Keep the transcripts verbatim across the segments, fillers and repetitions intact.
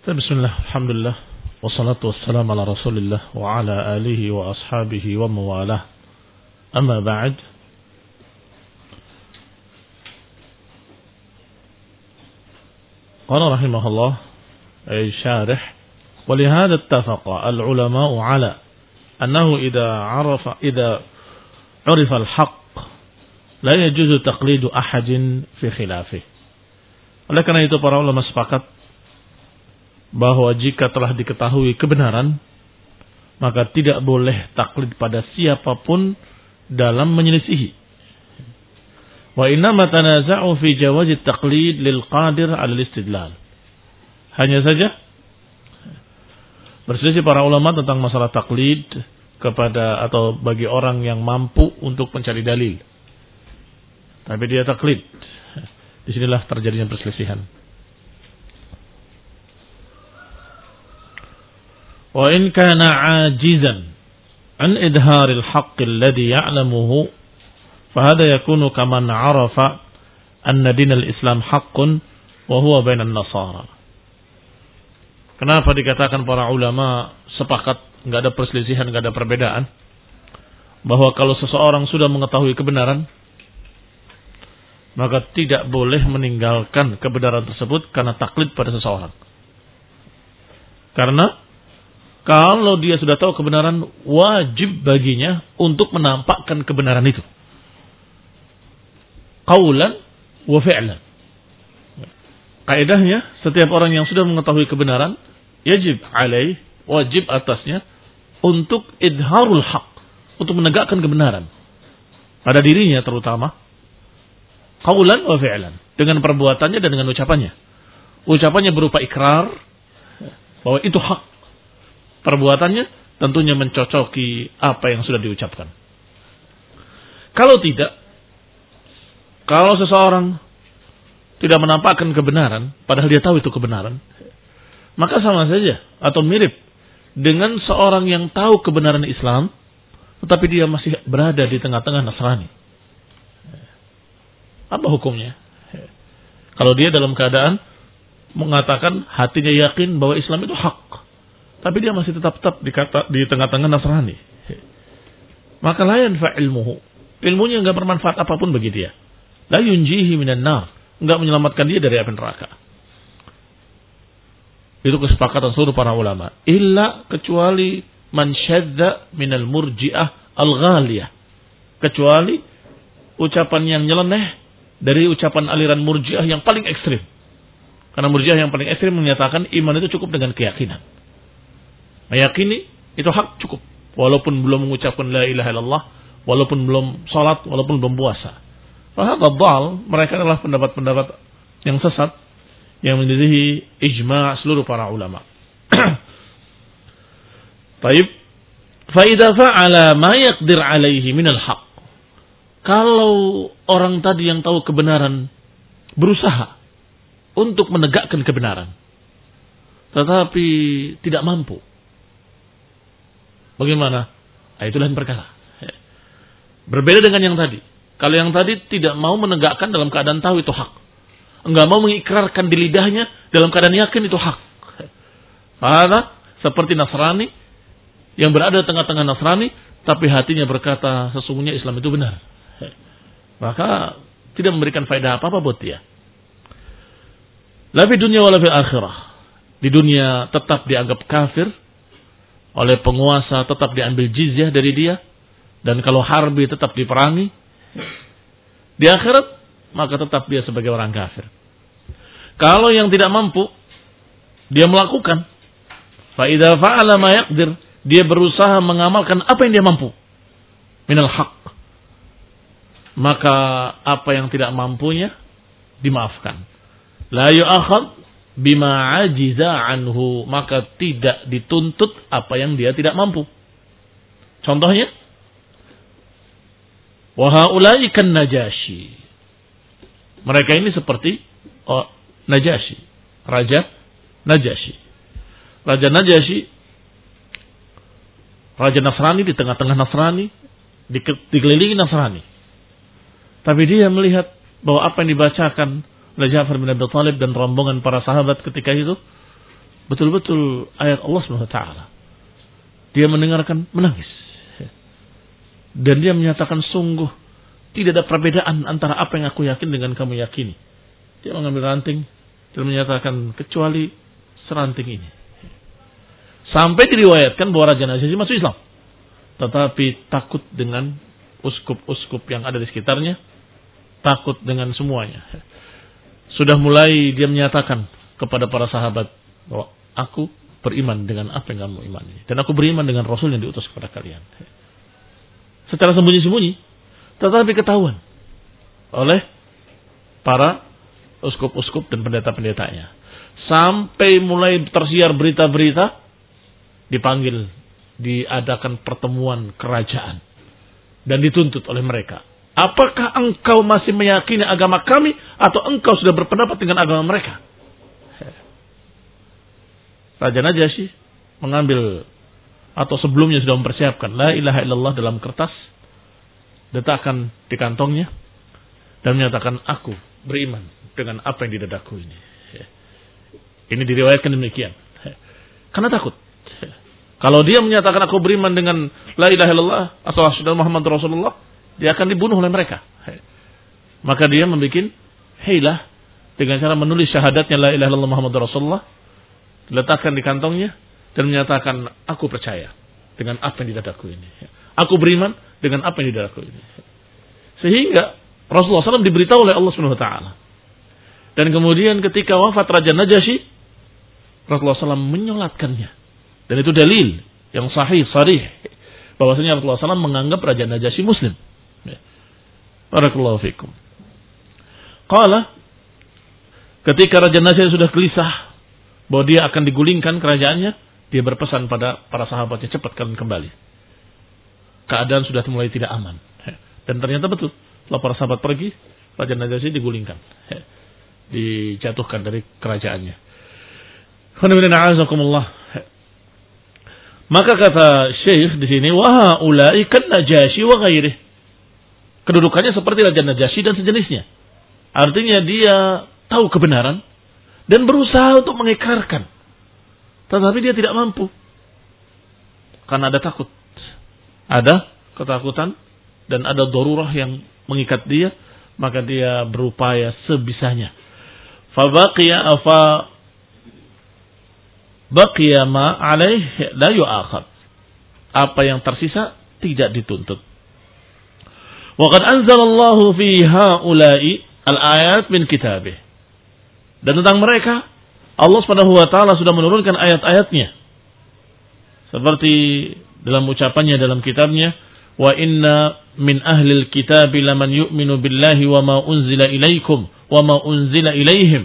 Bismillah, alhamdulillah, wassalatu wassalamu ala rasulillah wa ala alihi wa ashabihi wa mawalah. Amma ba'd. Qala rahimahullah ay syarih, walihada ittafaqa al-ulama'u ala annahu idha arafa idha urifa al-haqq la yajuzu taqlidu ahadin fi khilafih. Oleh karena itu para ulama sepakat bahwa jika telah diketahui kebenaran, maka tidak boleh taklid pada siapapun dalam menyelisihi. Wa innama tanaza'u fi jawaz at-taqlid lil qadir 'ala al-istidlal. Hanya saja berselisih para ulama tentang masalah taklid kepada atau bagi orang yang mampu untuk mencari dalil. Tapi dia taklid. Disinilah terjadinya perselisihan. Wa in kana 'ajizan an idharil haqq alladhi ya'lamuhu fa hadha yakunu kaman 'arafa anna dinal Islam haqqun wa huwa bainan nasara. Kenapa dikatakan para ulama sepakat, enggak ada perselisihan, enggak ada perbedaan, bahwa kalau seseorang sudah mengetahui kebenaran maka tidak boleh meninggalkan kebenaran tersebut karena taklid pada seseorang. Karena kalau dia sudah tahu kebenaran, wajib baginya untuk menampakkan kebenaran itu. Qaulan wa fi'lan. Kaidahnya, setiap orang yang sudah mengetahui kebenaran, yajib alaih, wajib atasnya, untuk idharul haq, untuk menegakkan kebenaran. Pada dirinya terutama. Qaulan wa fi'lan. Dengan perbuatannya dan dengan ucapannya. Ucapannya berupa ikrar, bahwa itu hak. Perbuatannya tentunya mencocoki apa yang sudah diucapkan. Kalau tidak, kalau seseorang tidak menampakkan kebenaran, padahal dia tahu itu kebenaran, maka sama saja atau mirip dengan seorang yang tahu kebenaran Islam, tetapi dia masih berada di tengah-tengah Nasrani. Apa hukumnya? Kalau dia dalam keadaan mengatakan hatinya yakin bahwa Islam itu hak, tapi dia masih tetap-tetap di, di tengah-tengah Nasrani, maka la yanfa' ilmuhu. Ilmunya enggak bermanfaat apapun bagi dia. La yunjihi minan nar, enggak menyelamatkan dia dari api neraka. Itu kesepakatan seluruh para ulama. Illa kecuali man syadza minal murji'ah al-ghaliyah. Kecuali ucapan yang nyeleneh dari ucapan aliran murji'ah yang paling ekstrim. Karena murji'ah yang paling ekstrim menyatakan iman itu cukup dengan keyakinan. Meyakini itu hak cukup, walaupun belum mengucapkan la ilaha illallah, walaupun belum salat, walaupun belum puasa. Fahadha dhal, mereka adalah pendapat-pendapat yang sesat yang menyelisihi ijma' seluruh para ulama. Baik, fa idza fa'ala ma yaqdir alaihi minal haq. Kalau orang tadi yang tahu kebenaran berusaha untuk menegakkan kebenaran, tetapi tidak mampu, bagaimana? Nah, itu lain perkara. Berbeda dengan yang tadi. Kalau yang tadi tidak mau menegakkan dalam keadaan tahu itu hak, enggak mau mengikrarkan di lidahnya dalam keadaan yakin itu hak. Ada seperti Nasrani yang berada di tengah-tengah Nasrani, tapi hatinya berkata sesungguhnya Islam itu benar. Maka tidak memberikan faedah apa-apa buat dia. La fi dunya wala fil akhirah. Di dunia tetap dianggap kafir oleh penguasa, tetap diambil jizyah dari dia, dan kalau harbi tetap diperangi. Di akhirat maka tetap dia sebagai orang kafir. Kalau yang tidak mampu, dia melakukan, fa idza fa'ala ma yaqdir, dia berusaha mengamalkan apa yang dia mampu minal haq, maka apa yang tidak mampunya dimaafkan. La yu'akhad bima ajiza anhu, maka tidak dituntut apa yang dia tidak mampu. Contohnya, wa haula'i kan Najasyi. Mereka ini seperti oh, Najasyi, Raja Najasyi. Raja Najasyi, Raja Nasrani di tengah-tengah Nasrani, dikelilingi Nasrani. Tapi dia melihat bahwa apa yang dibacakan oleh Ja'far bin Abi Thalib dan rombongan para sahabat ketika itu betul-betul ayat Allah Subhanahu wa taala. Dia mendengarkan, menangis. Dan dia menyatakan sungguh tidak ada perbedaan antara apa yang aku yakin dengan kamu yakini. Dia mengambil ranting dan menyatakan kecuali seranting ini. Sampai diriwayatkan bahwa Raja Najasyi masuk Islam. Tetapi takut dengan uskup-uskup yang ada di sekitarnya. Takut dengan semuanya. Sudah mulai dia menyatakan kepada para sahabat bahwa aku beriman dengan apa yang kamu imani. Dan aku beriman dengan Rasul yang diutus kepada kalian. Secara sembunyi-sembunyi. Tetapi ketahuan oleh para uskup-uskup dan pendeta-pendetanya. Sampai mulai tersiar berita-berita, dipanggil, diadakan pertemuan kerajaan. Dan dituntut oleh mereka. Apakah engkau masih meyakini agama kami atau engkau sudah berpendapat dengan agama mereka? Raja Najasyi mengambil atau sebelumnya sudah mempersiapkan la ilaha illallah dalam kertas, letakkan di kantongnya dan menyatakan aku beriman dengan apa yang di dadaku ini. Ini diriwayatkan demikian. Karena takut. Kalau dia menyatakan aku beriman dengan la ilaha illallah atau asyhadu Muhammad Rasulullah, dia akan dibunuh oleh mereka. Maka dia membuat hilah dengan cara menulis syahadatnya la ilaha illallah Muhammad Rasulullah, letakkan di kantongnya dan menyatakan aku percaya dengan apa yang di dadaku ini. Aku beriman dengan apa yang di dadaku ini. Sehingga Rasulullah shallallahu alaihi wasallam diberitahu oleh Allah subhanahu wa taala. Dan kemudian ketika wafat Raja Najasyi, Rasulullah shallallahu alaihi wasallam menyolatkannya. Dan itu dalil yang sahih, sarih, bahwasanya Rasulullah shallallahu alaihi wasallam menganggap Raja Najasyi Muslim. Barakallahu fikum. Qala, ketika Raja Najasyi sudah gelisah bahwa dia akan digulingkan kerajaannya, dia berpesan pada para sahabatnya, cepat kalian kembali. Keadaan sudah mulai tidak aman. Dan ternyata betul, setelah para sahabat pergi, Raja Najasyi digulingkan, dijatuhkan dari kerajaannya. Maka kata Syekh di sini, wa haula'i kan Najasyi wa ghairihi. Kedudukannya seperti Raja Najasyi dan sejenisnya. Artinya dia tahu kebenaran dan berusaha untuk mengikrarkan. Tetapi dia tidak mampu. Karena ada takut. Ada ketakutan dan ada darurah yang mengikat dia, maka dia berupaya sebisanya. Fa baqiya fa baqiya ma alaihi la yu'akhad. Apa yang tersisa tidak dituntut. Wa qad anzalallahu fi haula'i al-ayat min kitabih. Dan tentang mereka Allah Subhanahu wa taala sudah menurunkan ayat-ayatnya. Seperti dalam ucapannya dalam kitabnya, wa inna min ahlil kitabi laman yu'minu billahi wa ma unzila ilaikum wa ma unzila ilaihim.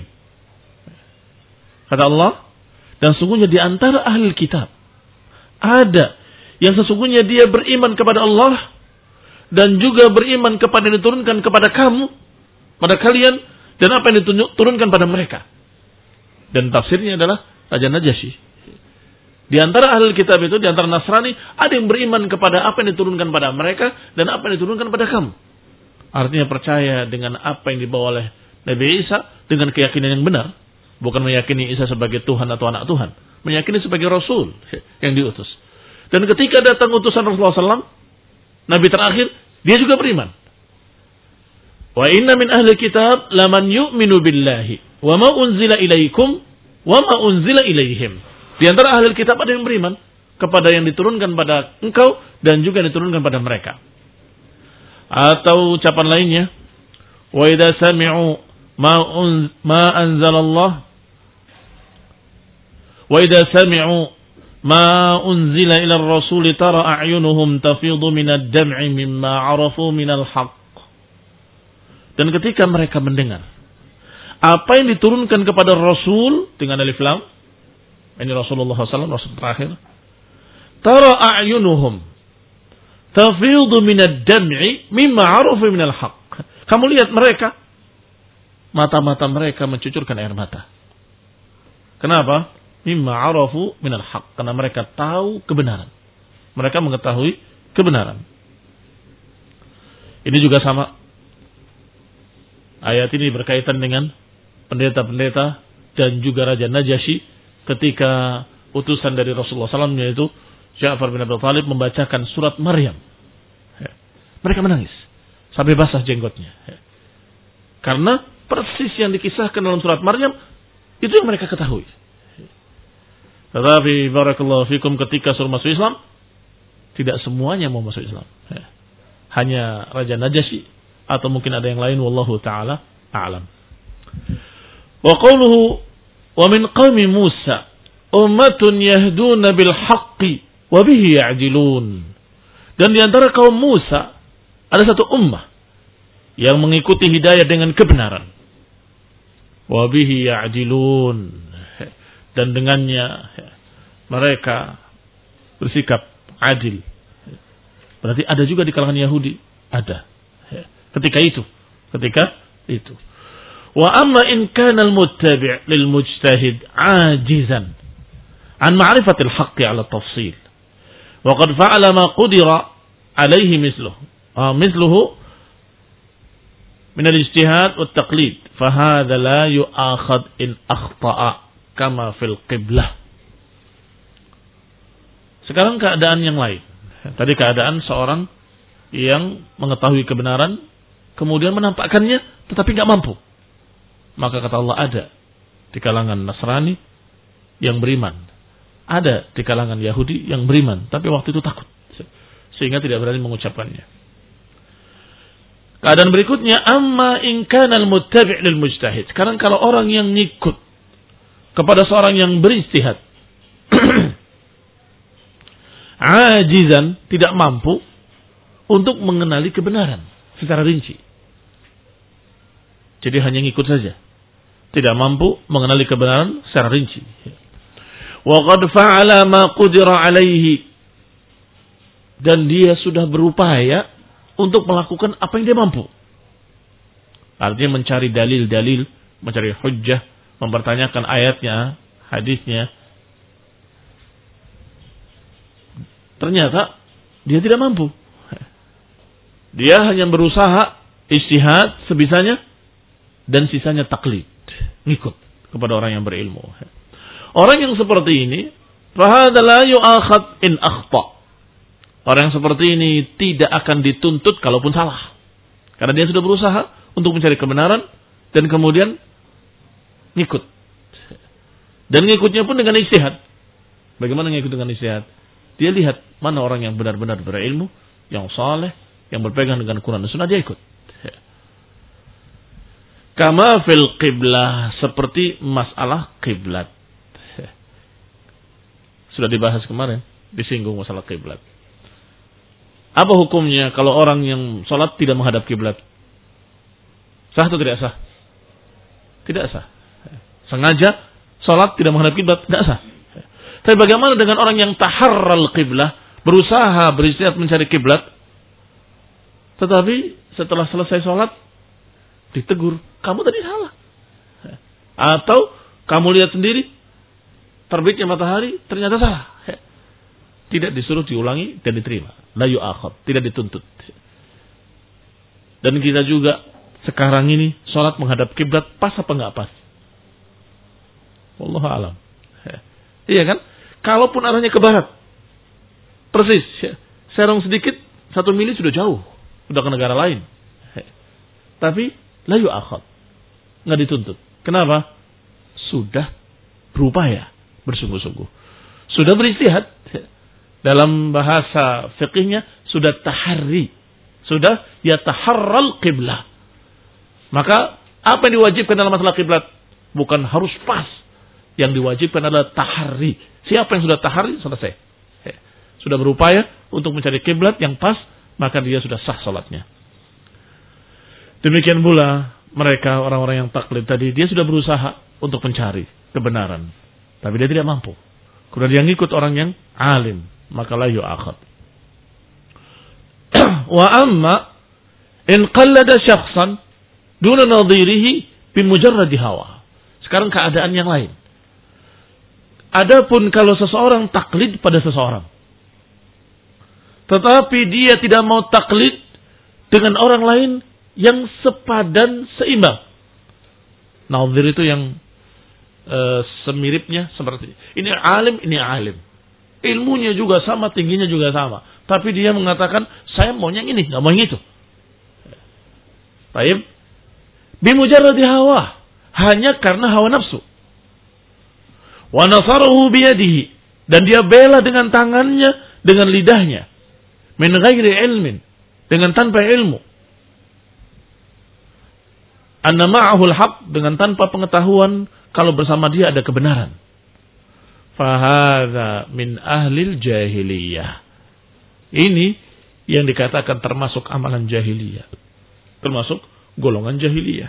Kata Allah, dan sesungguhnya di antara ahli kitab ada yang sesungguhnya dia beriman kepada Allah dan juga beriman kepada yang diturunkan kepada kamu, pada kalian, dan apa yang diturunkan pada mereka. Dan tafsirnya adalah Raja Najasyi. Di antara ahli kitab itu, di antara Nasrani, ada yang beriman kepada apa yang diturunkan pada mereka dan apa yang diturunkan pada kamu. Artinya percaya dengan apa yang dibawa oleh Nabi Isa dengan keyakinan yang benar. Bukan meyakini Isa sebagai Tuhan atau anak Tuhan. Meyakini sebagai Rasul yang diutus. Dan ketika datang utusan Rasulullah shallallahu alaihi wasallam, Nabi terakhir, dia juga beriman. Wa inna min ahli kitab laman yu'minu billahi wa ma unzila ilaikum wa ma unzila ilaihim. Di antara ahli kitab ada yang beriman kepada yang diturunkan pada engkau dan juga yang diturunkan pada mereka. Atau ucapan lainnya, wa idza sami'u ma un, ma anzalallah wa idza sami'u ma unzila ila ar-rasul tara a'yunuhum tafidu minad dam'i mimma 'arafu minal haqq. Dan ketika mereka mendengar apa yang diturunkan kepada Rasul dengan alif lam, ini Rasulullah shallallahu alaihi wasallam, Rasul terakhir, tara a'yunuhum tafidu minad dam'i mimma 'arafu minal haqq. Kamu lihat mereka, mata-mata mereka mencucurkan air mata. Kenapa? Mimma 'arafu minal haqq, karena mereka tahu kebenaran. Mereka mengetahui kebenaran. Ini juga sama. Ayat ini berkaitan dengan pendeta-pendeta dan juga Raja Najasyi ketika utusan dari Rasulullah shallallahu alaihi wasallam yaitu Ja'far bin Abi Thalib membacakan surat Maryam. Mereka menangis sampai basah jenggotnya. Karena persis yang dikisahkan dalam surat Maryam itu yang mereka ketahui. Tetapi barakallahu fikum ketika suruh masuk Islam, tidak semuanya mau masuk Islam. Hanya Raja Najasyi atau mungkin ada yang lain, wallahu taala a'lam. Wa qawluhu wa min qaumi Musa ummatun yahduna bil haqqi wa bihi ya'dilun. Dan di antara kaum Musa ada satu ummah yang mengikuti hidayah dengan kebenaran. Wa bihi ya'dilun. Dan dengannya mereka bersikap adil. Berarti ada juga di kalangan Yahudi. Ada. Ketika itu. Ketika itu. Wa amma in kana al-muttabi' lil mujtahid ajizan an ma'rifatil haqqi 'ala tafsil. Wa qad fa'ala ma qudira 'alayhi mithluhu. مثله من الاجتهاد والتقليد فهذا لا يؤاخذ إن أخطأ كما في القبلة. Sekarang keadaan yang lain. Tadi keadaan seorang yang mengetahui kebenaran kemudian menampakkannya tetapi nggak mampu. Maka kata Allah ada di kalangan Nasrani yang beriman, ada di kalangan Yahudi yang beriman tapi waktu itu takut sehingga tidak berani mengucapkannya. Keadaan berikutnya, amma in kana al-muttabi' lil mujtahid. Sekarang kalau orang yang ngikut kepada seorang yang berijtihad, ajizan, tidak mampu untuk mengenali kebenaran secara rinci. Jadi hanya ngikut saja. Tidak mampu mengenali kebenaran secara rinci. Wa qad fa'ala ma qudira alaihi. Dan dia sudah berupaya untuk melakukan apa yang dia mampu. Artinya mencari dalil-dalil, mencari hujjah, mempertanyakan ayatnya, hadisnya. Ternyata dia tidak mampu. Dia hanya berusaha ijtihad sebisanya dan sisanya taklid, ngikut kepada orang yang berilmu. Orang yang seperti ini, fahadha la yu'akhad in akhta. Orang yang seperti ini tidak akan dituntut kalaupun salah. Karena dia sudah berusaha untuk mencari kebenaran dan kemudian ngikut. Dan ngikutnya pun dengan ijtihad. Bagaimana ngikut dengan ijtihad? Dia lihat mana orang yang benar-benar berilmu, yang saleh, yang berpegang dengan Quran dan Sunnah, dia ikut. Kama fil qiblah, seperti masalah kiblat. Sudah dibahas kemarin, disinggung masalah kiblat. Apa hukumnya kalau orang yang sholat tidak menghadap kiblat? Sah atau tidak sah? Tidak sah. Sengaja sholat tidak menghadap kiblat, tidak sah. Tapi bagaimana dengan orang yang taharral kiblah, berusaha berijtihad mencari kiblat, tetapi setelah selesai sholat ditegur, kamu tadi salah. Atau kamu lihat sendiri terbitnya matahari ternyata salah. Tidak disuruh diulangi dan diterima. La yu'akhad, tidak dituntut. Dan kita juga sekarang ini sholat menghadap kiblat pas apa enggak pas? Wallahu a'lam. Iya kan? Kalaupun arahnya ke barat, persis, serong sedikit satu mili sudah jauh, sudah ke negara lain. Tapi la yu'akhad, enggak dituntut. Kenapa? Sudah berupaya, bersungguh-sungguh. Sudah berijtihad. Dalam bahasa fiqihnya sudah tahari, sudah yataharral qiblah. Maka apa yang diwajibkan dalam masalah kiblat? Bukan harus pas. Yang diwajibkan adalah tahari. Siapa yang sudah tahari, selesai. Sudah berupaya untuk mencari kiblat yang pas, maka dia sudah sah salatnya. Demikian pula mereka orang-orang yang taklid tadi, dia sudah berusaha untuk mencari kebenaran, tapi dia tidak mampu. Kemudian dia ngikut orang yang alim, maka la yu'akhad. Wa amma in qallada syakhsan duna nadhirihi bimujarradi hawa. Sekarang keadaan yang lain. Adapun kalau seseorang taklid pada seseorang, tetapi dia tidak mau taklid dengan orang lain yang sepadan, seimbang. Nadhir itu yang e, semiripnya seperti ini. Ini alim, ini alim. Ilmunya juga sama, tingginya juga sama. Tapi dia mengatakan, saya maunya yang ini, nggak mau yang itu. Baik. Bimujarradi hawa. Hanya karena hawa nafsu. Wa nasarahu biyadihi. Dan dia bela dengan tangannya, dengan lidahnya. Min ghairi ilmin. Dengan tanpa ilmu. Anna ma'ahul haq, dengan tanpa pengetahuan kalau bersama dia ada kebenaran. Fahadha min ahlil jahiliyah. Ini yang dikatakan termasuk amalan jahiliyah. Termasuk golongan jahiliyah.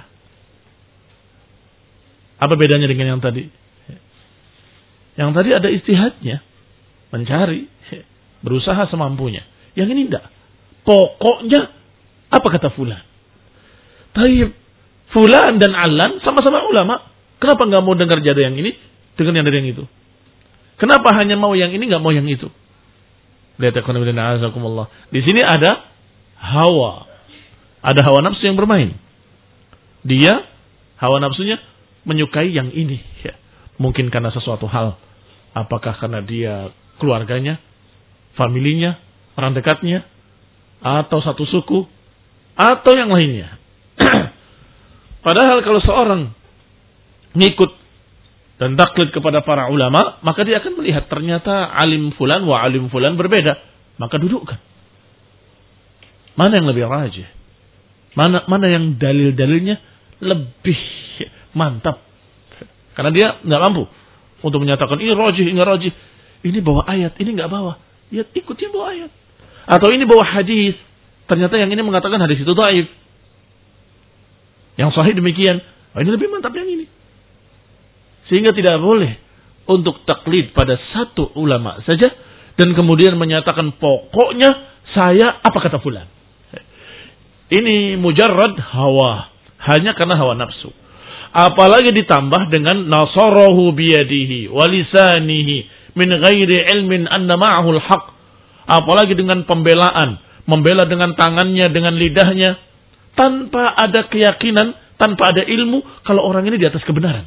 Apa bedanya dengan yang tadi? Yang tadi ada istihadnya. Mencari. Berusaha semampunya. Yang ini tidak. Pokoknya apa kata fulan? Taib. Fulan dan Alan sama-sama ulama. Kenapa nggak mau dengar jada yang ini dengan yang dari yang itu? Kenapa hanya mau yang ini nggak mau yang itu? Lihat azakumullah. Di sini ada hawa, ada hawa nafsu yang bermain. Dia hawa nafsunya menyukai yang ini. Ya. Mungkin karena sesuatu hal. Apakah karena dia keluarganya, familinya, orang dekatnya, atau satu suku, atau yang lainnya. Padahal kalau seorang ngikut dan taklid kepada para ulama, maka dia akan melihat ternyata alim fulan wa alim fulan berbeda. Maka dudukkan. Mana yang lebih rajih? Mana mana yang dalil-dalilnya lebih mantap? Karena dia nggak mampu untuk menyatakan ini rajih, ini rajih. Ini bawa ayat, ini nggak bawa. Ya ikuti bawa ayat. Atau ini bawa hadis. Ternyata yang ini mengatakan hadis itu dhaif. Yang sahih demikian. Oh, ini lebih mantap yang ini. Sehingga tidak boleh untuk taklid pada satu ulama saja dan kemudian menyatakan pokoknya saya apa kata fulan. Ini mujarrad hawa, hanya karena hawa nafsu. Apalagi ditambah dengan nasarahu biyadihi walisanihi min ghairi ilmin anna ma'ahul haq. Apalagi dengan pembelaan, membela dengan tangannya, dengan lidahnya, tanpa ada keyakinan, tanpa ada ilmu kalau orang ini di atas kebenaran.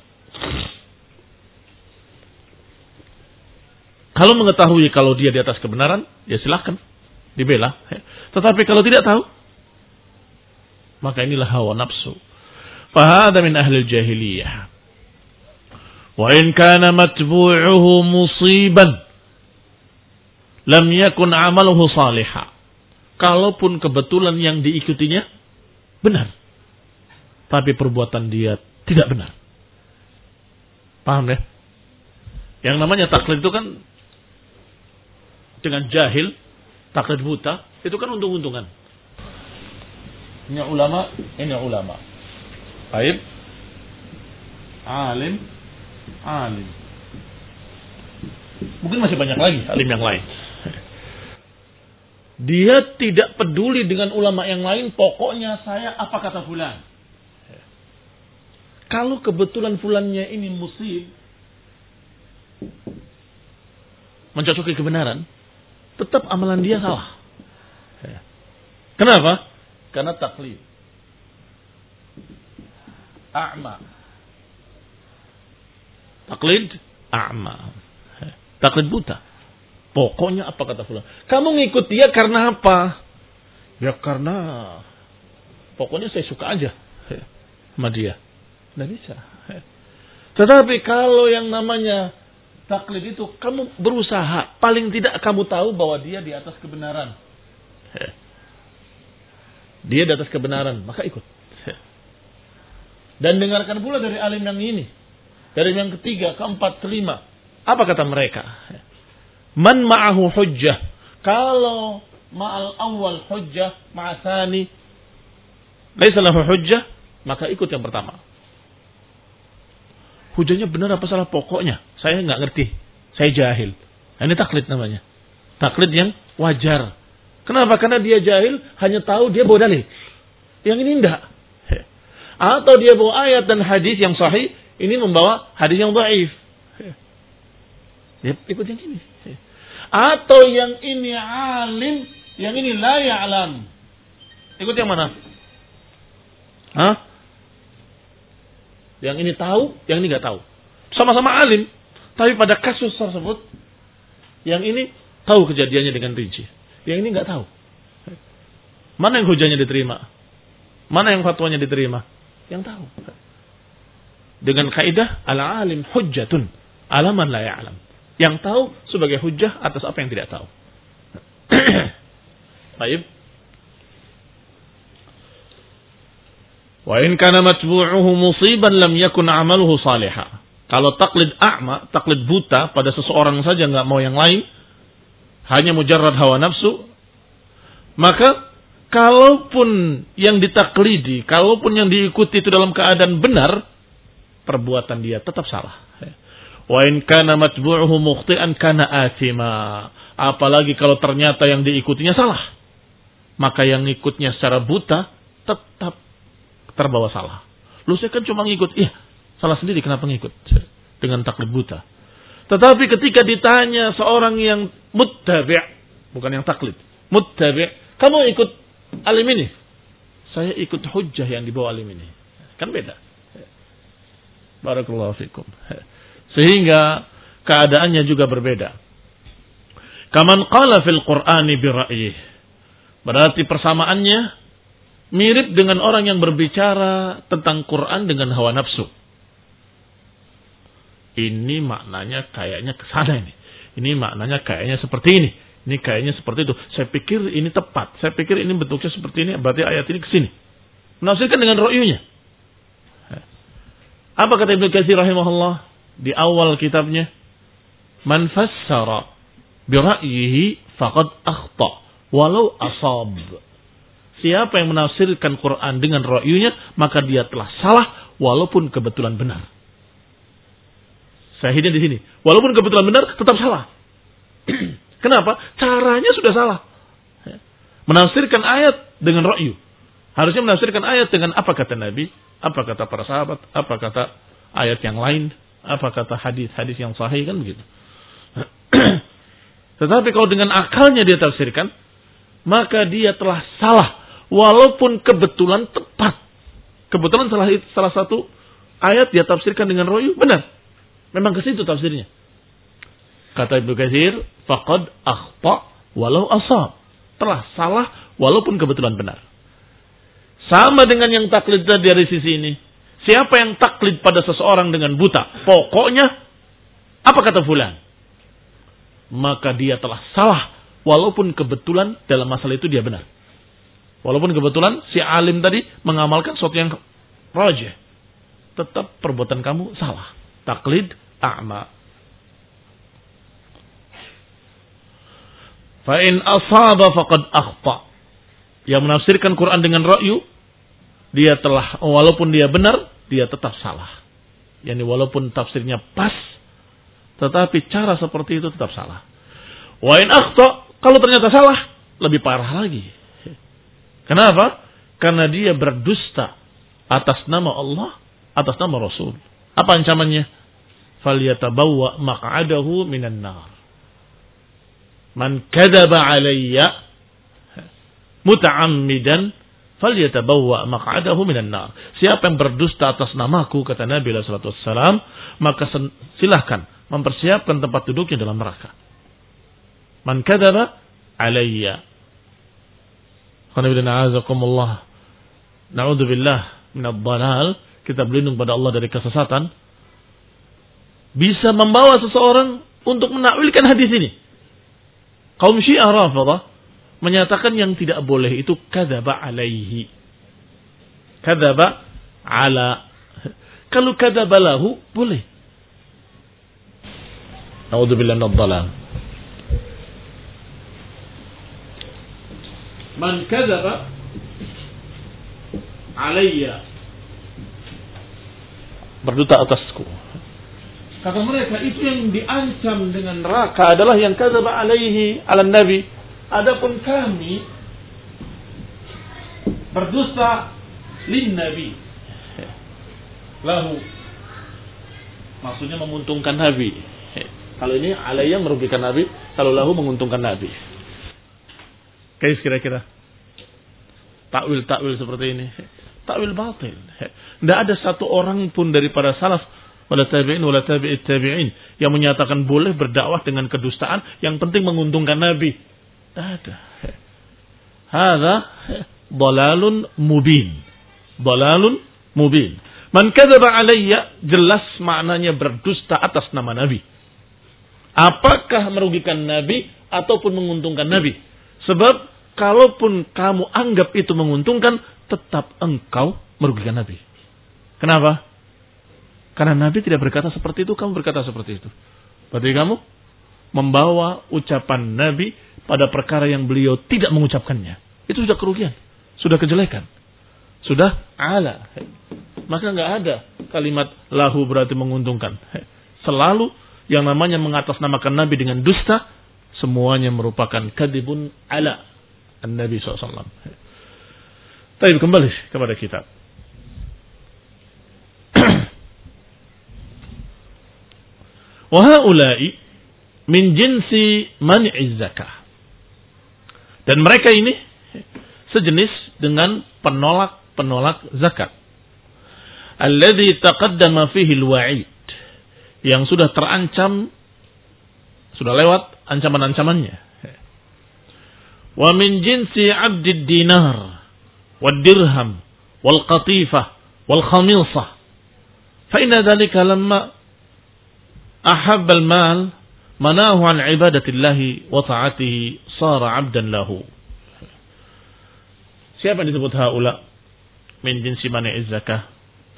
Kalau mengetahui kalau dia di atas kebenaran, ya silahkan dibela. Tetapi kalau tidak tahu, maka inilah hawa nafsu. Fahada min ahli jahiliyah. Wa in kana matbu'uhu musiban, lam yakun amaluhu salihah. Kalaupun kebetulan yang diikutinya benar, tapi perbuatan dia tidak benar. Paham ya? Yang namanya taklid itu kan dengan jahil, taklid buta, itu kan untung-untungan. Ini ulama, ini ulama. Baik. Alim, alim. Mungkin masih banyak lagi alim yang lain. Dia tidak peduli dengan ulama yang lain, pokoknya saya apa kata fulan. Kalau kebetulan fulannya ini musib, mencocoki kebenaran, tetap amalan dia salah. Kenapa? Karena taklid. A'ma. Taklid a'ma. Taklid buta. Pokoknya apa kata fulan. Kamu ngikut dia karena apa? Ya karena pokoknya saya suka aja sama dia. Nggak bisa. Tetapi kalau yang namanya taklid itu kamu berusaha, paling tidak kamu tahu bahwa dia di atas kebenaran. Dia di atas kebenaran, maka ikut. Dan dengarkan pula dari alim yang ini. Dari yang ketiga, keempat, kelima. Apa kata mereka? Man ma'ahu hujjah. Kalau ma'al awal hujjah, ma'asani, laisa lahu hujjah, maka ikut yang pertama. Hujahnya benar apa salah? Pokoknya saya nggak ngerti, saya jahil. Nah, ini taklid namanya. Taklid yang wajar. Kenapa? Karena dia jahil, hanya tahu dia bawa dalil. Yang ini enggak. Atau dia bawa ayat dan hadis yang sahih, ini membawa hadis yang dhaif. Ya, ikut yang ini. Atau yang ini alim, yang ini la ya'lam. Ikut yang mana? Hah? Yang ini tahu, yang ini nggak tahu. sama-sama alim, tapi pada kasus tersebut yang ini tahu kejadiannya dengan rinci, yang ini nggak tahu. Mana yang hujahnya diterima? Mana yang fatwanya diterima? Yang tahu. Dengan kaidah al-alim hujjatun ala man la ya'lam. Yang tahu sebagai hujjah atas apa yang tidak tahu. Baik. Wa in kana matbu'uhu musiban lam yakun 'amaluhu salihah. Kalau taklid a'ma, taklid buta pada seseorang saja enggak mau yang lain, hanya mujarrad hawa nafsu, maka kalaupun yang ditaklidi, kalaupun yang diikuti itu dalam keadaan benar, perbuatan dia tetap salah. Wa in kana matbu'uhu mukhti'an kana athima. Apalagi kalau ternyata yang diikutinya salah, maka yang ikutnya secara buta tetap terbawa salah. Lu saya kan cuma ngikut, iya, salah sendiri kenapa ngikut dengan taklid buta. Tetapi ketika ditanya seorang yang muttabi', bukan yang taklid, muttabi', kamu ikut alim ini? Saya ikut hujjah yang dibawa alim ini. Kan beda. Barakallahu fikum. Sehingga keadaannya juga berbeda. Kaman qala fil Qur'ani bi ra'yih. Berarti persamaannya mirip dengan orang yang berbicara tentang Quran dengan hawa nafsu. Ini maknanya kayaknya kesana ini. Ini maknanya kayaknya seperti ini. Ini kayaknya seperti itu. Saya pikir ini tepat. Saya pikir ini bentuknya seperti ini. Berarti ayat ini kesini. Menafsirkan dengan ro'yunya. Apa kata Ibnu Katsir rahimahullah di awal kitabnya? Man fassara bi ra'yihi faqad akhta walau asab. Siapa yang menafsirkan Quran dengan ra'yunya, maka dia telah salah walaupun kebetulan benar. Syahidnya di sini. Walaupun kebetulan benar, tetap salah. Kenapa? Caranya sudah salah. Menafsirkan ayat dengan ra'yu. Harusnya menafsirkan ayat dengan apa kata Nabi, apa kata para sahabat, apa kata ayat yang lain, apa kata hadis-hadis yang sahih, kan begitu. Tetapi kalau dengan akalnya dia tafsirkan, maka dia telah salah. Walaupun kebetulan tepat. Kebetulan salah, salah satu ayat dia tafsirkan dengan ro'yu, benar. Memang ke situ tafsirnya. Kata Ibnu Katsir, faqad akhta walau asab. Telah salah walaupun kebetulan benar. Sama dengan yang taklid dari sisi ini. Siapa yang taklid pada seseorang dengan buta? Pokoknya, apa kata fulan? Maka dia telah salah walaupun kebetulan dalam masalah itu dia benar. Walaupun kebetulan si alim tadi mengamalkan sesuatu yang rajih, tetap perbuatan kamu salah. Taklid a'ma. Fa in asaba faqad akhta. Yang menafsirkan Quran dengan ra'yu, dia telah, walaupun dia benar, dia tetap salah. Yani walaupun tafsirnya pas, tetapi cara seperti itu tetap salah. Wa in akhta, kalau ternyata salah, lebih parah lagi. Kenapa? Karena dia berdusta atas nama Allah, atas nama Rasul. Apa ancamannya? Falyatabawwa maq'adahu minan nar. Man kadzaba alayya muta'ammidan falyatabawwa maq'adahu minan nar. Siapa yang berdusta atas namaku, kata Nabi sallallahu alaihi wasallam, maka silahkan mempersiapkan tempat duduknya dalam neraka. Man kadzaba alayya. Qanabidana na'udzubillah minadh dhalal. Kita berlindung pada Allah dari kesesatan. Bisa membawa seseorang untuk menakwilkan hadis ini. Kaum Syiah Rafidhah menyatakan yang tidak boleh itu kadzaba alaihi. Kadzaba ala. Kalau kadzaba lahu boleh. Na'udzubillah minadh dhalal. Man kadzaba alayya, berdusta atasku. Kata mereka itu yang diancam dengan neraka adalah yang kadzaba alaihi ala nabi. Adapun kami berdusta lin nabi. Lahu, maksudnya menguntungkan nabi. Kalau ini alayya merugikan nabi, kalau lahu menguntungkan nabi. Kayak kira-kira takwil-takwil seperti ini, takwil batil. Tidak ada satu orang pun daripada salaf wala tabi'in wala tabi'it tabi'in yang menyatakan boleh berdakwah dengan kedustaan, yang penting menguntungkan Nabi. Tidak ada. Hadza dalalun mubin. Dalalun mubin. Man kadzaba alayya, jelas maknanya berdusta atas nama Nabi. Apakah merugikan Nabi ataupun menguntungkan Nabi? Sebab kalaupun kamu anggap itu menguntungkan, tetap engkau merugikan Nabi. Kenapa? Karena Nabi tidak berkata seperti itu, kamu berkata seperti itu. Berarti kamu membawa ucapan Nabi pada perkara yang beliau tidak mengucapkannya. Itu sudah kerugian, sudah kejelekan, sudah ala. Maka nggak ada kalimat lahu berarti menguntungkan. Selalu yang namanya mengatasnamakan Nabi dengan dusta, semuanya merupakan kadibun ala Nabi shallallahu alaihi wasallam. Tapi kembali kepada kitab. Wa haula'i min jinsi man'iz zakah. Dan mereka ini sejenis dengan penolak-penolak zakat. Alladzi taqaddama fihi al-wa'id. Yang sudah terancam, sudah lewat ancaman-ancamannya. Wa min jinsi 'abdid dinar wad dirham wal qatifah wal khamisah. Fa inna dhalika lamma ahabba al-mal manahu an ibadatillahi wa ta'atihi sara 'abdan lahu. Siapa yang disebut haula min jinsi mani'iz zakah?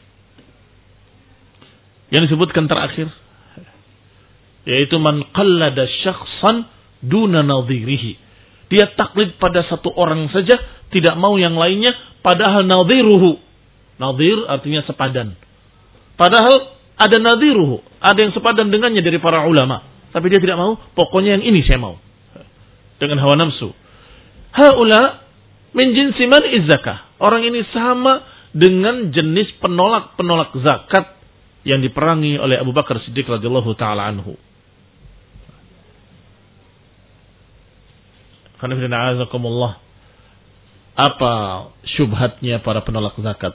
Yang disebutkan terakhir yaitu man qallada syakhsan duna nadhirihi. Dia taklid pada satu orang saja, tidak mau yang lainnya, padahal nadhiruhu. Nadhir artinya sepadan. Padahal ada nadhiruhu, ada yang sepadan dengannya dari para ulama, tapi dia tidak mau, pokoknya yang ini saya mau. Dengan hawa nafsu. Haula min jinsi mani'iz zakah. Orang ini sama dengan jenis penolak-penolak zakat yang diperangi oleh Abu Bakar Siddiq radhiyallahu taala anhu. Qanifidina apa syubhatnya para penolak zakat?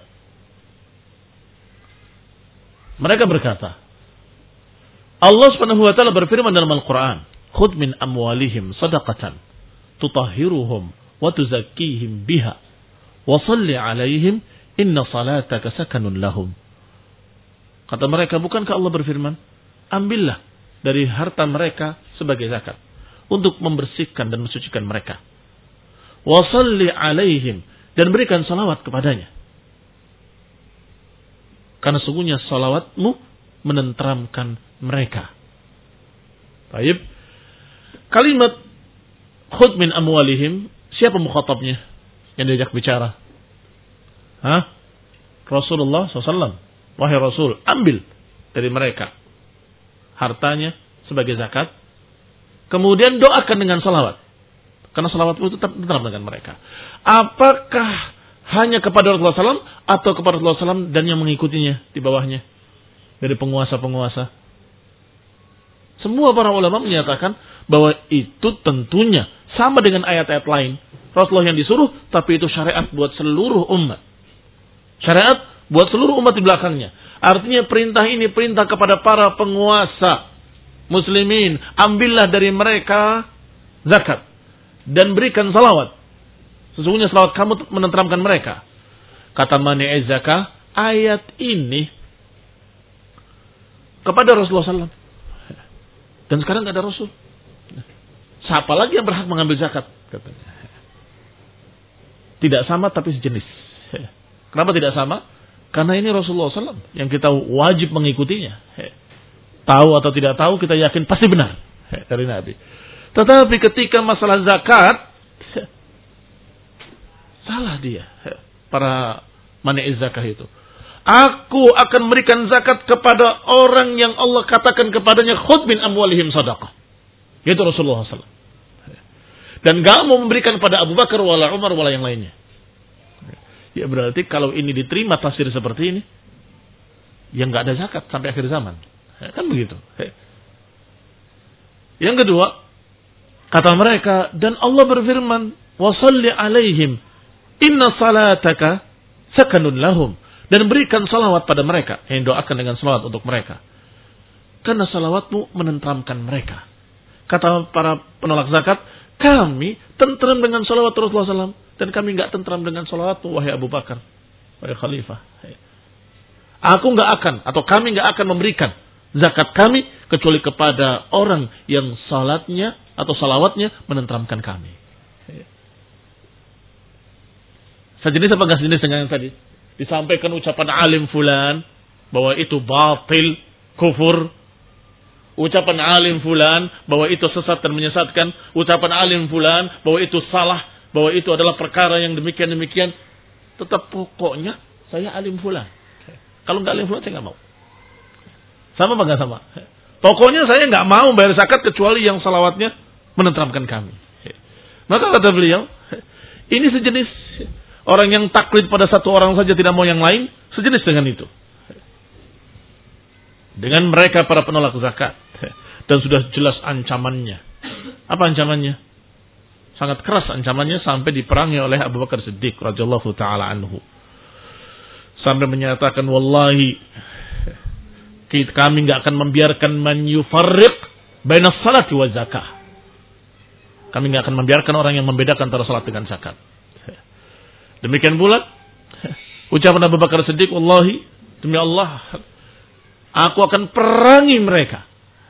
Mereka berkata, Allah Subhanahu wa taala berfirman dalam Al-Qur'an, "Khudh min amwalihim shadaqatan tutahhiruhum wa tuzakkihim biha wa shalli 'alaihim inna salataka sakanun lahum." Kata mereka, bukankah Allah berfirman, ambillah dari harta mereka sebagai zakat untuk membersihkan dan mensucikan mereka. Wa shalli 'alaihim, dan berikan salawat kepadanya. Karena sungguhnya salawatmu menenteramkan mereka. Baik. Kalimat khudh min amwalihim, siapa mukhatabnya yang diajak bicara? Hah? Rasulullah shallallahu alaihi wasallam. Wahai Rasul, ambil dari mereka hartanya sebagai zakat. Kemudian doakan dengan salawat. Karena salawat itu tetap tenteram dengan mereka. Apakah hanya kepada Rasulullah shallallahu alaihi wasallam atau kepada Rasulullah shallallahu alaihi wasallam dan yang mengikutinya di bawahnya dari penguasa-penguasa? Semua para ulama menyatakan bahwa itu tentunya sama dengan ayat-ayat lain. Rasulullah yang disuruh, tapi itu syariat buat seluruh umat. Syariat buat seluruh umat di belakangnya. Artinya perintah ini perintah kepada para penguasa muslimin. Ambillah dari mereka zakat dan berikan salawat. Sesungguhnya salawat kamu menenteramkan mereka. Kata mani'iz zakah, ayat ini kepada Rasulullah shallallahu alaihi wasallam. Dan sekarang tidak ada Rasul. Siapa lagi yang berhak mengambil zakat? Katanya. Tidak sama tapi sejenis. Kenapa tidak sama? Karena ini Rasulullah shallallahu alaihi wasallam yang kita wajib mengikutinya. Tahu atau tidak tahu, kita yakin pasti benar dari Nabi. Tetapi ketika masalah zakat, salah dia. Para mani'iz zakah itu. Aku akan memberikan zakat kepada orang yang Allah katakan kepadanya, khudh min amwalihim sadaqah. Itu Rasulullah shallallahu alaihi wasallam. Dan gak mau memberikan kepada Abu Bakar, wala Umar, wala yang lainnya. Ya berarti kalau ini diterima tafsir seperti ini, ya gak ada zakat sampai akhir zaman. Kan begitu. Yang kedua, kata mereka, dan Allah berfirman, wa shalli alaihim inna salataka sakanun lahum. Dan berikan salawat pada mereka. Yang doakan dengan salawat untuk mereka. Karena salawatmu menentramkan mereka. Kata para penolak zakat, kami tentram dengan salawat Rasulullah shallallahu alaihi wasallam. Dan kami enggak tentram dengan salawatmu, wahai Abu Bakar. Wahai Khalifah. Aku enggak akan, atau kami enggak akan memberikan zakat kami, kecuali kepada orang yang salatnya atau salawatnya menentramkan kami. Sejenis apa enggak sejenis dengan yang tadi? Disampaikan ucapan alim fulan bahwa itu batil, kufur. Ucapan alim fulan bahwa itu sesat dan menyesatkan. Ucapan alim fulan bahwa itu salah, bahwa itu adalah perkara yang demikian-demikian. Tetap pokoknya saya alim fulan. Kalau enggak alim fulan saya enggak mau. Sama apa enggak sama? Pokoknya saya enggak mau bayar zakat kecuali yang salawatnya menentramkan kami. Maka kata beliau, ini sejenis orang yang taklid pada satu orang saja tidak mau yang lain, sejenis dengan itu. Dengan mereka para penolak zakat. Dan sudah jelas ancamannya. Apa ancamannya? Sangat keras ancamannya sampai diperangi oleh Abu Bakar Siddiq radhiyallahu taala anhu. Sampai menyatakan, wallahi kami enggak akan membiarkan man yufarriq baina salati wa zakah. Kami enggak akan membiarkan orang yang membedakan antara salat dengan zakat. Demikian pula ucapan Abu Bakar Siddiq, wallahi demi Allah aku akan perangi mereka.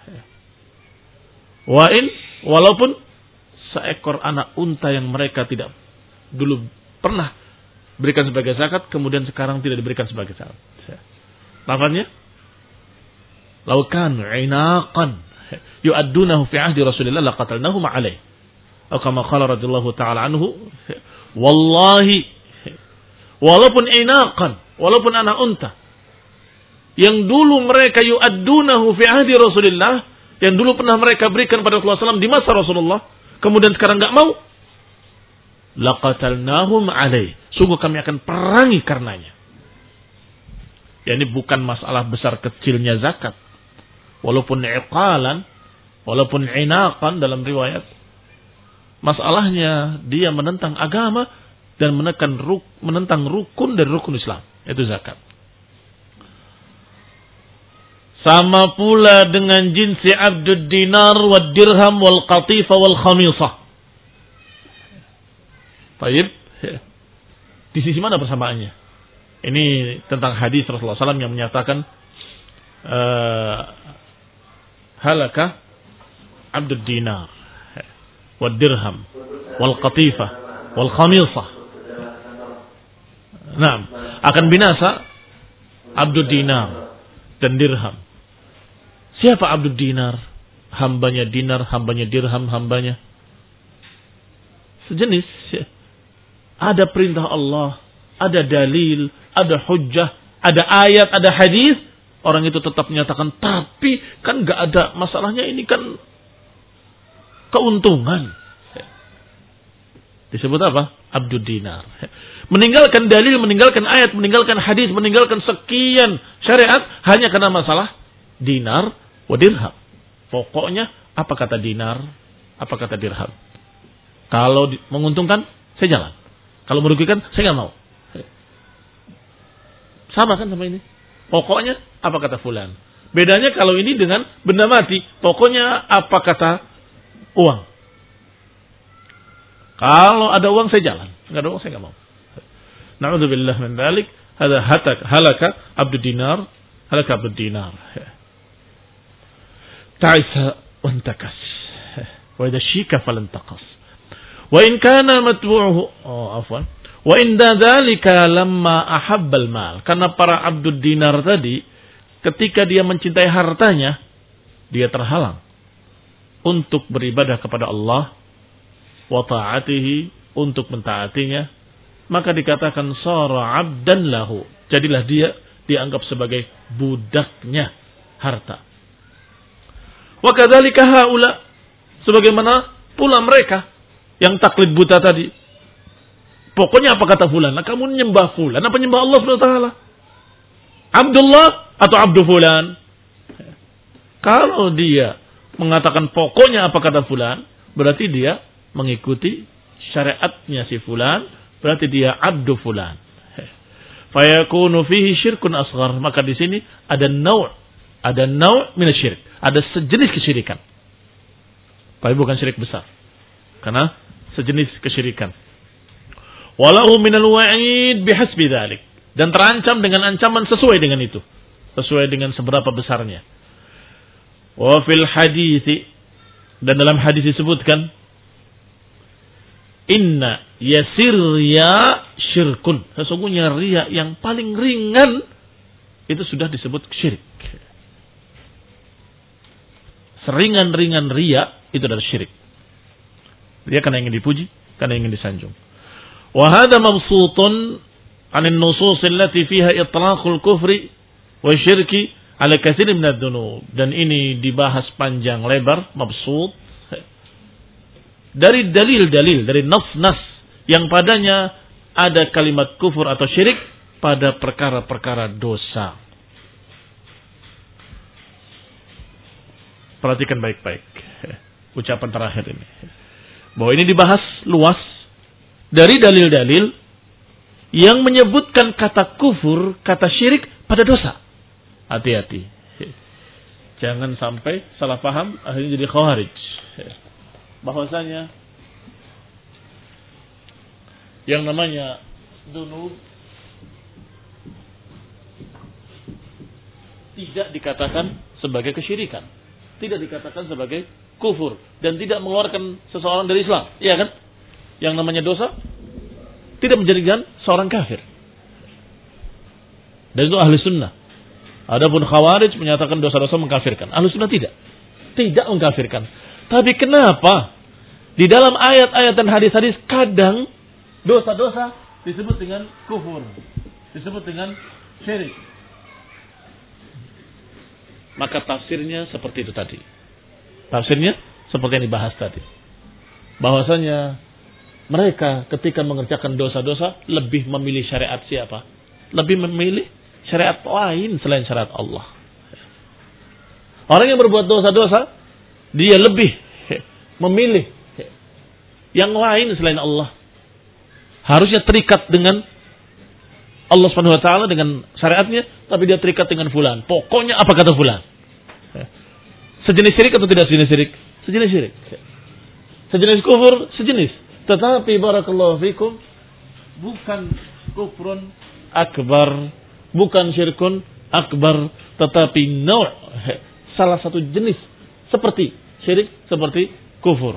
Wa in walaupun seekor anak unta yang mereka tidak dulu pernah berikan sebagai zakat, kemudian sekarang tidak diberikan sebagai zakat. Lafaznya, "Law kanu 'inaqan yu'addunahu fi 'ahdi Rasulillah laqatalnahum 'alayh." Atau kama qala radhiyallahu ta'ala anhu, wallahi walaupun inaqan, walaupun anak unta yang dulu mereka yu'addunahu fi 'ahdi Rasulillah, yang dulu pernah mereka berikan pada Rasulullah shallallahu alaihi wasallam di masa Rasulullah, kemudian sekarang enggak mau, laqatalnahum 'alayh. Sungguh kami akan perangi karenanya. Ya, ini bukan masalah besar kecilnya zakat. Walaupun iqalan, walaupun inaqan dalam riwayat, masalahnya dia menentang agama dan menekan ruk, menentang rukun dari rukun Islam, yaitu zakat. Sama pula dengan jinsi abdud dinar wad dirham wal qatifa wal khamisah. Baik. Di sisi mana persamaannya? Ini tentang hadis Rasulullah shallallahu alaihi wasallam yang menyatakan uh, halaka abdud dinar wad dirham wal qatifa wal khamisah. Naam, akan binasa abdud dinar dan dirham. Siapa abdud dinar? Hambanya dinar, hambanya dirham, hambanya sejenis. Ada perintah Allah, ada dalil, ada hujjah, ada ayat, ada hadis. Orang itu tetap menyatakan, tapi kan gak ada masalahnya, ini kan keuntungan. Disebut apa? Abdud dinar. Meninggalkan dalil, meninggalkan ayat, meninggalkan hadis, meninggalkan sekian syariat hanya karena masalah dinar wa dirham. Pokoknya apa kata dinar, apa kata dirham. Kalau menguntungkan, saya jalan. Kalau merugikan, saya nggak mau. Sama kan sama ini. Pokoknya apa kata fulan. Bedanya kalau ini dengan benda mati. Pokoknya apa kata uang. Kalau ada uang saya jalan. Nggak ada uang saya nggak mau. Na'udzubillah min dzalik. Hada hatak halaka abdud dinar, halaka abdud dinar. Ta'isa wa intakas. Wa idza shika falantaqas. Wa in kana matbu'uhu, oh afwan. Wa inda dzalika lamma ahabbal mal. Karena para abdud dinar tadi ketika dia mencintai hartanya, dia terhalang untuk beribadah kepada Allah wa ta'atihi, untuk mentaatinya, maka dikatakan sara 'abdan lahu. Jadilah dia dianggap sebagai budaknya harta. Wa kadzalika haula, sebagaimana pula mereka yang taklid buta tadi. Pokoknya apa kata fulan? Nah, kamu nyembah fulan apa nyembah Allah Subhanahu wa taala? Abdullah atau Abdu fulan? Kalau dia mengatakan pokoknya apa kata fulan, berarti dia mengikuti syariatnya si fulan, berarti dia Abdu fulan. fayakunu fihi syirkun asghar, maka di sini ada naw' ada naw' min syirik, ada sejenis kesyirikan. Tapi bukan syirik besar. Karena sejenis kesyirikan. Walahu minal wa'id bihasbi dzalik, dan terancam dengan ancaman sesuai dengan itu, sesuai dengan seberapa besarnya. Wa fil hadits, dan dalam hadis disebutkan, inna yasir ya syirkun, sesungguhnya riya yang paling ringan itu sudah disebut syirik. Seringan-ringan riya itu adalah syirik. Dia karena ingin dipuji, karena ingin disanjung. Wa hadha mabsutun 'an an-nusus allati fiha itlaqul kufri wa syirki 'ala katsirin min ad-dunub, dan ini dibahas panjang lebar, mabsut, dari dalil-dalil, dari nas-nas yang padanya ada kalimat kufur atau syirik pada perkara-perkara dosa. Perhatikan baik-baik ucapan terakhir ini, bahwa ini dibahas luas dari dalil-dalil yang menyebutkan kata kufur, kata syirik pada dosa. Hati-hati, jangan sampai salah paham akhirnya jadi khawarij. Bahwasanya yang namanya dunub tidak dikatakan sebagai kesyirikan, tidak dikatakan sebagai kufur, dan tidak mengeluarkan seseorang dari Islam, iya kan? Yang namanya dosa tidak menjadikan seorang kafir. Dan itu ahli sunnah. Adapun khawarij menyatakan dosa-dosa mengkafirkan. Ahli sunnah tidak, tidak mengkafirkan. Tapi kenapa di dalam ayat-ayat dan hadis-hadis kadang dosa-dosa disebut dengan kufur, disebut dengan syirik? Maka tafsirnya seperti itu tadi. Tafsirnya seperti yang dibahas tadi. Bahwasanya mereka ketika mengerjakan dosa-dosa lebih memilih syariat siapa? Lebih memilih syariat lain selain syariat Allah. Orang yang berbuat dosa-dosa, dia lebih memilih yang lain selain Allah. Harusnya terikat dengan Allah Subhanahu wa taala, dengan syariatnya, tapi dia terikat dengan fulan. Pokoknya apa kata fulan. Sejenis syirik atau tidak sejenis syirik? Sejenis syirik. Sejenis kufur, sejenis. Tetapi barakallahu fikum, bukan kufrun akbar, bukan syirkun akbar, tetapi naw', salah satu jenis seperti syirik, seperti kufur.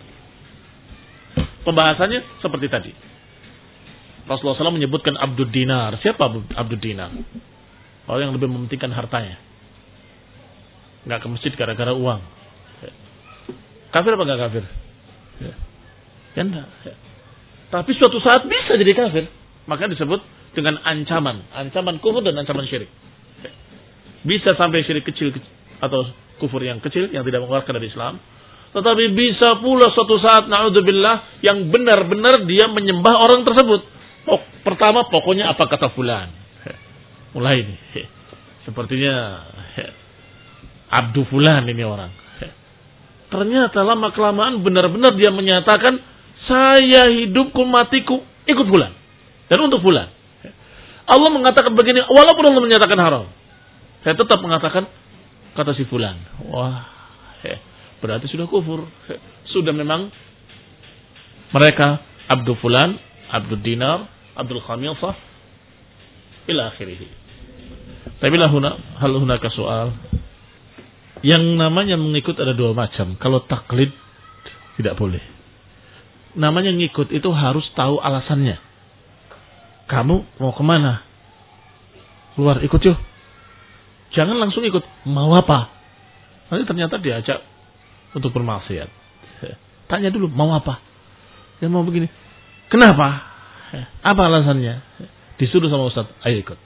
Pembahasannya seperti tadi. Rasulullah shallallahu alaihi wasallam menyebutkan Abdud Dinar. Siapa Abdud Dinar? Orang yang lebih mementingkan hartanya, nggak ke masjid gara-gara uang. Kafir apa nggak kafir? Ya, ya enggak. Ya. Tapi suatu saat bisa jadi kafir. Maka disebut dengan ancaman, ancaman kufur dan ancaman syirik. Ya. Bisa sampai syirik kecil atau kufur yang kecil yang tidak mengeluarkan dari Islam. Tetapi bisa pula suatu saat, na'udzubillah, yang benar-benar dia menyembah orang tersebut. Oh, pertama pokoknya apa kata fulan. Mulai ini. Sepertinya abdu fulan ini orang. Ternyata lama kelamaan benar-benar dia menyatakan, saya hidupku matiku ikut fulan dan untuk fulan. Allah mengatakan begini, walaupun Allah menyatakan haram, saya tetap mengatakan kata si fulan. Wah, berarti sudah kufur. Sudah memang mereka abdu fulan, abdul dinar, abdul khamisah, ila akhirih. Tapi lahuna, hal hunaka soal. Yang namanya mengikut ada dua macam. Kalau taklid tidak boleh. Namanya ngikut itu harus tahu alasannya. Kamu mau kemana? Keluar, ikut yuk. Jangan langsung ikut. Mau apa? Nanti ternyata diajak untuk bermaksiat. Tanya dulu, mau apa? Dia mau begini. Kenapa? Apa alasannya? Disuruh sama Ustaz, ayo ikut.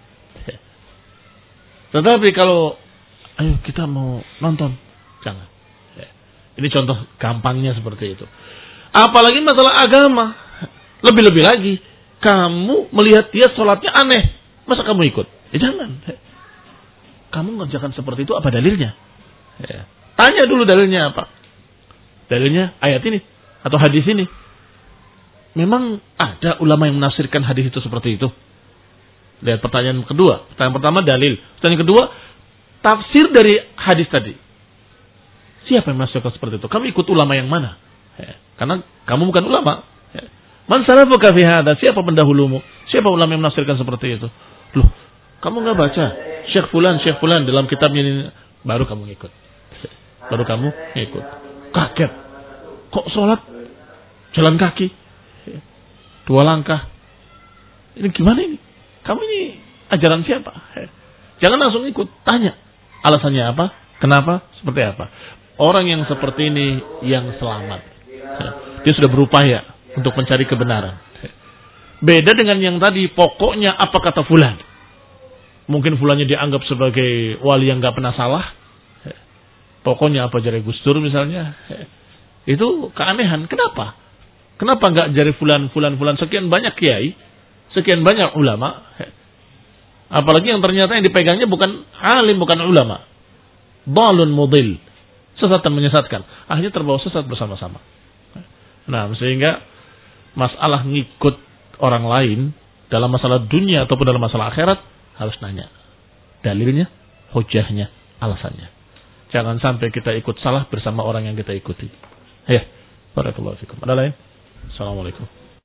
Tetapi kalau ayo kita mau nonton, jangan. Ini contoh gampangnya seperti itu. Apalagi masalah agama, lebih-lebih lagi, kamu melihat dia sholatnya aneh, masa kamu ikut? Ya jangan. Kamu mengerjakan seperti itu, apa dalilnya? Tanya dulu dalilnya apa. Dalilnya ayat ini atau hadis ini. Memang ada ulama yang menafsirkan hadis itu seperti itu. Lihat pertanyaan kedua. Pertanyaan pertama dalil. Pertanyaan kedua, tafsir dari hadis tadi. Siapa yang menafsirkan seperti itu? Kamu ikut ulama yang mana? Ya, karena kamu bukan ulama. Ya. Man salafuka fi hadza? Siapa pendahulumu? Siapa ulama yang menafsirkan seperti itu? Loh, kamu enggak baca Syekh fulan, Syekh fulan dalam kitabnya ini, baru kamu ikut. Baru kamu ikut. Kaget. Kok sholat jalan kaki? Dua langkah. Ini gimana ini? Kamu ini ajaran siapa? Jangan langsung ikut. Tanya. Alasannya apa? Kenapa? Seperti apa? Orang yang seperti ini yang selamat. Dia sudah berupaya untuk mencari kebenaran. Beda dengan yang tadi. Pokoknya apa kata fulan. Mungkin fulannya dianggap sebagai wali yang gak pernah salah. Pokoknya apa jari Gus Dur misalnya. Itu keanehan. Kenapa? Kenapa gak jari fulan, fulan, fulan. Sekian banyak kiai. Sekian banyak ulama. Apalagi yang ternyata yang dipegangnya bukan alim, bukan ulama. Dhalun mudil. Sesat dan menyesatkan. Akhirnya terbawa sesat bersama-sama. Nah, sehingga masalah ngikut orang lain dalam masalah dunia ataupun dalam masalah akhirat harus nanya. Dalilnya, hujahnya, alasannya. Jangan sampai kita ikut salah bersama orang yang kita ikuti. Ya, barakallahu fikum. Ada lain? Assalamualaikum.